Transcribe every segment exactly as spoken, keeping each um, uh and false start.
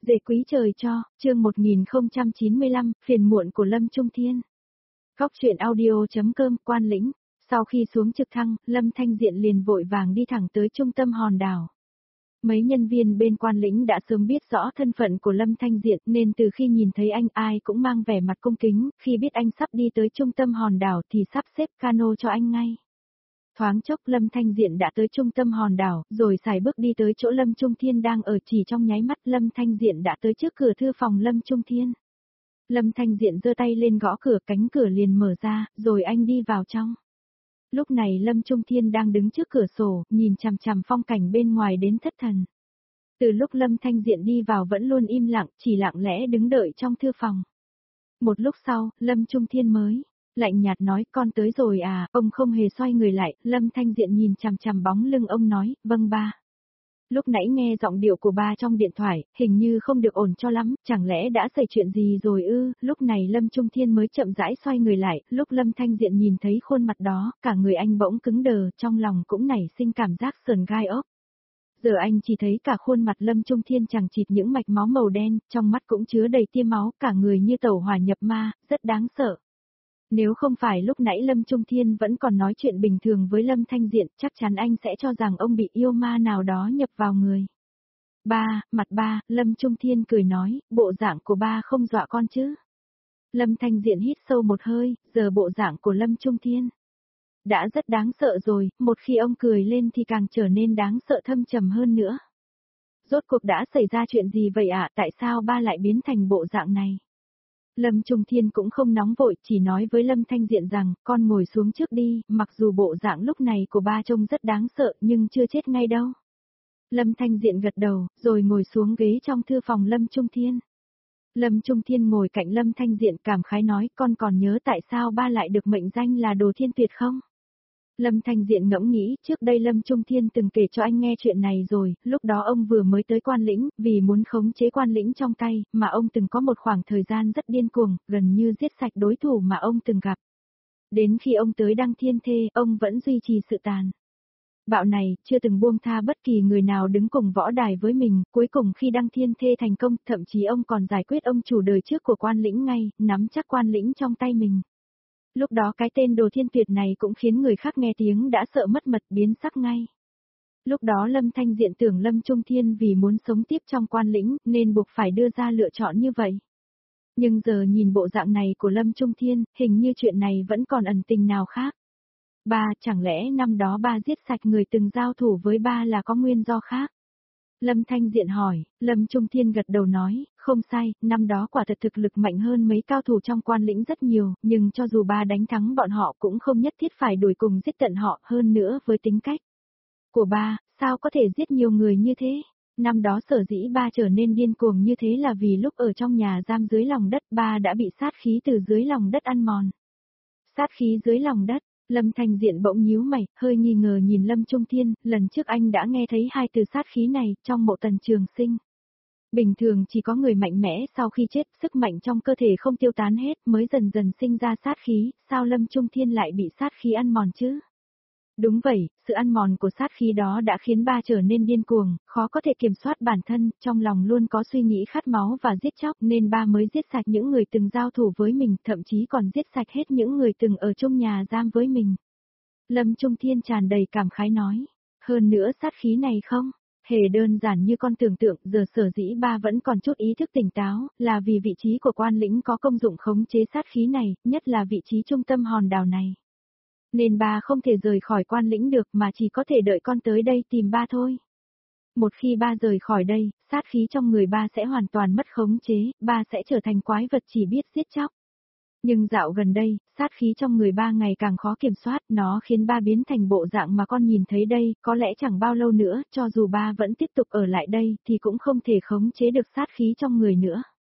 Dễ quý trời cho, chương một nghìn không trăm chín mươi lăm, phiền muộn của Lâm Trung Thiên. Góc truyện audio.com Quan Lĩnh. Sau khi xuống trực thăng, Lâm Thanh Diện liền vội vàng đi thẳng tới trung tâm hòn đảo. Mấy nhân viên bên Quan Lĩnh đã sớm biết rõ thân phận của Lâm Thanh Diện nên từ khi nhìn thấy anh ai cũng mang vẻ mặt cung kính, khi biết anh sắp đi tới trung tâm hòn đảo thì sắp xếp cano cho anh ngay. Thoáng chốc Lâm Thanh Diện đã tới trung tâm hòn đảo, rồi xài bước đi tới chỗ Lâm Trung Thiên đang ở, chỉ trong nháy mắt Lâm Thanh Diện đã tới trước cửa thư phòng Lâm Trung Thiên. Lâm Thanh Diện giơ tay lên gõ cửa, cánh cửa liền mở ra, rồi anh đi vào trong. Lúc này Lâm Trung Thiên đang đứng trước cửa sổ, nhìn chằm chằm phong cảnh bên ngoài đến thất thần. Từ lúc Lâm Thanh Diện đi vào vẫn luôn im lặng, chỉ lặng lẽ đứng đợi trong thư phòng. Một lúc sau, Lâm Trung Thiên mới lạnh nhạt nói, con tới rồi à, ông không hề xoay người lại, Lâm Thanh Diện nhìn chằm chằm bóng lưng ông nói, vâng ba. Lúc nãy nghe giọng điệu của ba trong điện thoại, hình như không được ổn cho lắm, chẳng lẽ đã xảy chuyện gì rồi ư, lúc này Lâm Trung Thiên mới chậm rãi xoay người lại, lúc Lâm Thanh Diện nhìn thấy khuôn mặt đó, cả người anh bỗng cứng đờ, trong lòng cũng nảy sinh cảm giác sờn gai ốc. Giờ anh chỉ thấy cả khuôn mặt Lâm Trung Thiên chằng chịt những mạch máu màu đen, trong mắt cũng chứa đầy tia máu, cả người như tẩu hỏa nhập ma, rất đáng sợ. Nếu không phải lúc nãy Lâm Trung Thiên vẫn còn nói chuyện bình thường với Lâm Thanh Diện, chắc chắn anh sẽ cho rằng ông bị yêu ma nào đó nhập vào người. Ba, mặt ba, Lâm Trung Thiên cười nói, bộ dạng của ba không dọa con chứ. Lâm Thanh Diện hít sâu một hơi, giờ bộ dạng của Lâm Trung Thiên đã rất đáng sợ rồi, một khi ông cười lên thì càng trở nên đáng sợ thâm trầm hơn nữa. Rốt cuộc đã xảy ra chuyện gì vậy ạ, tại sao ba lại biến thành bộ dạng này? Lâm Trung Thiên cũng không nóng vội, chỉ nói với Lâm Thanh Diện rằng, con ngồi xuống trước đi, mặc dù bộ dạng lúc này của ba trông rất đáng sợ nhưng chưa chết ngay đâu. Lâm Thanh Diện gật đầu, rồi ngồi xuống ghế trong thư phòng Lâm Trung Thiên. Lâm Trung Thiên ngồi cạnh Lâm Thanh Diện cảm khái nói, con còn nhớ tại sao ba lại được mệnh danh là Đồ Thiên Tuyệt không? Lâm Thanh Diện ngẫm nghĩ, trước đây Lâm Trung Thiên từng kể cho anh nghe chuyện này rồi, lúc đó ông vừa mới tới Quan Lĩnh, vì muốn khống chế Quan Lĩnh trong tay, mà ông từng có một khoảng thời gian rất điên cuồng, gần như giết sạch đối thủ mà ông từng gặp. Đến khi ông tới Đăng Thiên Thê, ông vẫn duy trì sự tàn bạo này, chưa từng buông tha bất kỳ người nào đứng cùng võ đài với mình, cuối cùng khi Đăng Thiên Thê thành công, thậm chí ông còn giải quyết ông chủ đời trước của Quan Lĩnh ngay, nắm chắc Quan Lĩnh trong tay mình. Lúc đó cái tên Đồ Thiên Tuyệt này cũng khiến người khác nghe tiếng đã sợ mất mật biến sắc ngay. Lúc đó Lâm Thanh Diện tưởng Lâm Trung Thiên vì muốn sống tiếp trong Quan Lĩnh nên buộc phải đưa ra lựa chọn như vậy. Nhưng giờ nhìn bộ dạng này của Lâm Trung Thiên, hình như chuyện này vẫn còn ẩn tình nào khác. Ba, chẳng lẽ năm đó ba giết sạch người từng giao thủ với ba là có nguyên do khác? Lâm Thanh Diện hỏi, Lâm Trung Thiên gật đầu nói, không sai, năm đó quả thật thực lực mạnh hơn mấy cao thủ trong Quan Lĩnh rất nhiều, nhưng cho dù ba đánh thắng bọn họ cũng không nhất thiết phải đuổi cùng giết tận họ, hơn nữa với tính cách của ba, sao có thể giết nhiều người như thế? Năm đó sở dĩ ba trở nên điên cuồng như thế là vì lúc ở trong nhà giam dưới lòng đất ba đã bị sát khí từ dưới lòng đất ăn mòn. Sát khí dưới lòng đất. Lâm Thanh Diện bỗng nhíu mày, hơi nghi ngờ nhìn Lâm Trung Thiên, lần trước anh đã nghe thấy hai từ sát khí này trong Mộ Tần Trường Sinh. Bình thường chỉ có người mạnh mẽ sau khi chết, sức mạnh trong cơ thể không tiêu tán hết mới dần dần sinh ra sát khí, sao Lâm Trung Thiên lại bị sát khí ăn mòn chứ? Đúng vậy, sự ăn mòn của sát khí đó đã khiến ba trở nên điên cuồng, khó có thể kiểm soát bản thân, trong lòng luôn có suy nghĩ khát máu và giết chóc nên ba mới giết sạch những người từng giao thủ với mình, thậm chí còn giết sạch hết những người từng ở chung nhà giam với mình. Lâm Trung Thiên tràn đầy cảm khái nói, hơn nữa sát khí này không hề đơn giản như con tưởng tượng, giờ sở dĩ ba vẫn còn chút ý thức tỉnh táo, là vì vị trí của Quan Lĩnh có công dụng khống chế sát khí này, nhất là vị trí trung tâm hòn đảo này. Nên ba không thể rời khỏi Quan Lĩnh được mà chỉ có thể đợi con tới đây tìm ba thôi. Một khi ba rời khỏi đây, sát khí trong người ba sẽ hoàn toàn mất khống chế, ba sẽ trở thành quái vật chỉ biết giết chóc. Nhưng dạo gần đây, sát khí trong người ba ngày càng khó kiểm soát, nó khiến ba biến thành bộ dạng mà con nhìn thấy đây, có lẽ chẳng bao lâu nữa, cho dù ba vẫn tiếp tục ở lại đây, thì cũng không thể khống chế được sát khí trong người nữa.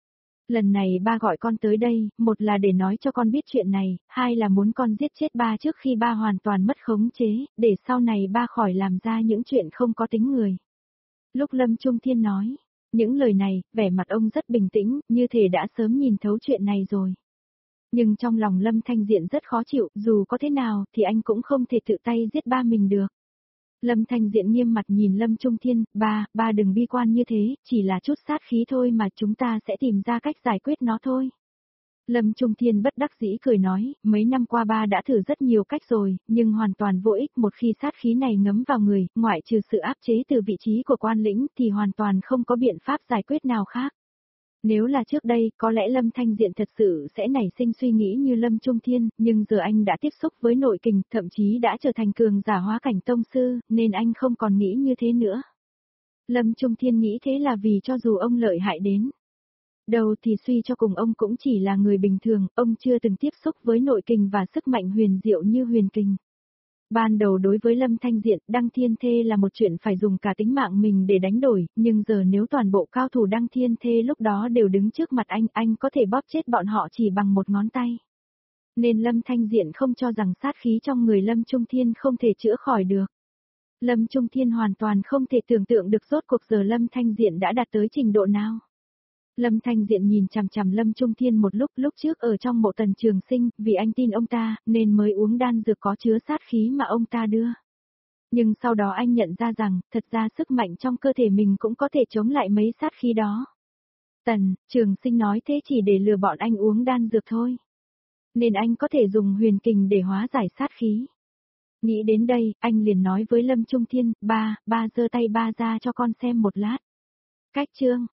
Lần này ba gọi con tới đây, một là để nói cho con biết chuyện này, hai là muốn con giết chết ba trước khi ba hoàn toàn mất khống chế, để sau này ba khỏi làm ra những chuyện không có tính người. Lúc Lâm Trung Thiên nói những lời này, vẻ mặt ông rất bình tĩnh, như thể đã sớm nhìn thấu chuyện này rồi. Nhưng trong lòng Lâm Thanh Diện rất khó chịu, dù có thế nào thì anh cũng không thể tự tay giết ba mình được. Lâm Thanh Diện nghiêm mặt nhìn Lâm Trung Thiên, ba, ba đừng bi quan như thế, chỉ là chút sát khí thôi mà chúng ta sẽ tìm ra cách giải quyết nó thôi. Lâm Trung Thiên bất đắc dĩ cười nói, mấy năm qua ba đã thử rất nhiều cách rồi, nhưng hoàn toàn vô ích. Một khi sát khí này ngấm vào người, ngoại trừ sự áp chế từ vị trí của quan lĩnh thì hoàn toàn không có biện pháp giải quyết nào khác. Nếu là trước đây, có lẽ Lâm Thanh Diện thật sự sẽ nảy sinh suy nghĩ như Lâm Trung Thiên, nhưng giờ anh đã tiếp xúc với nội kình, thậm chí đã trở thành cường giả hóa cảnh tông sư, nên anh không còn nghĩ như thế nữa. Lâm Trung Thiên nghĩ thế là vì cho dù ông lợi hại đến đầu thì suy cho cùng ông cũng chỉ là người bình thường, ông chưa từng tiếp xúc với nội kình và sức mạnh huyền diệu như huyền kình. Ban đầu đối với Lâm Thanh Diện, đăng thiên thê là một chuyện phải dùng cả tính mạng mình để đánh đổi, nhưng giờ nếu toàn bộ cao thủ đăng thiên thê lúc đó đều đứng trước mặt anh, anh có thể bóp chết bọn họ chỉ bằng một ngón tay. Nên Lâm Thanh Diện không cho rằng sát khí trong người Lâm Trung Thiên không thể chữa khỏi được. Lâm Trung Thiên hoàn toàn không thể tưởng tượng được rốt cuộc giờ Lâm Thanh Diện đã đạt tới trình độ nào. Lâm Thanh Diện nhìn chằm chằm Lâm Trung Thiên một lúc, lúc trước ở trong mộ Tần Trường Sinh, vì anh tin ông ta, nên mới uống đan dược có chứa sát khí mà ông ta đưa. Nhưng sau đó anh nhận ra rằng, thật ra sức mạnh trong cơ thể mình cũng có thể chống lại mấy sát khí đó. Tần, Trường Sinh nói thế chỉ để lừa bọn anh uống đan dược thôi. Nên anh có thể dùng huyền kình để hóa giải sát khí. Nghĩ đến đây, anh liền nói với Lâm Trung Thiên, ba, ba giơ tay ba ra cho con xem một lát. Cách chương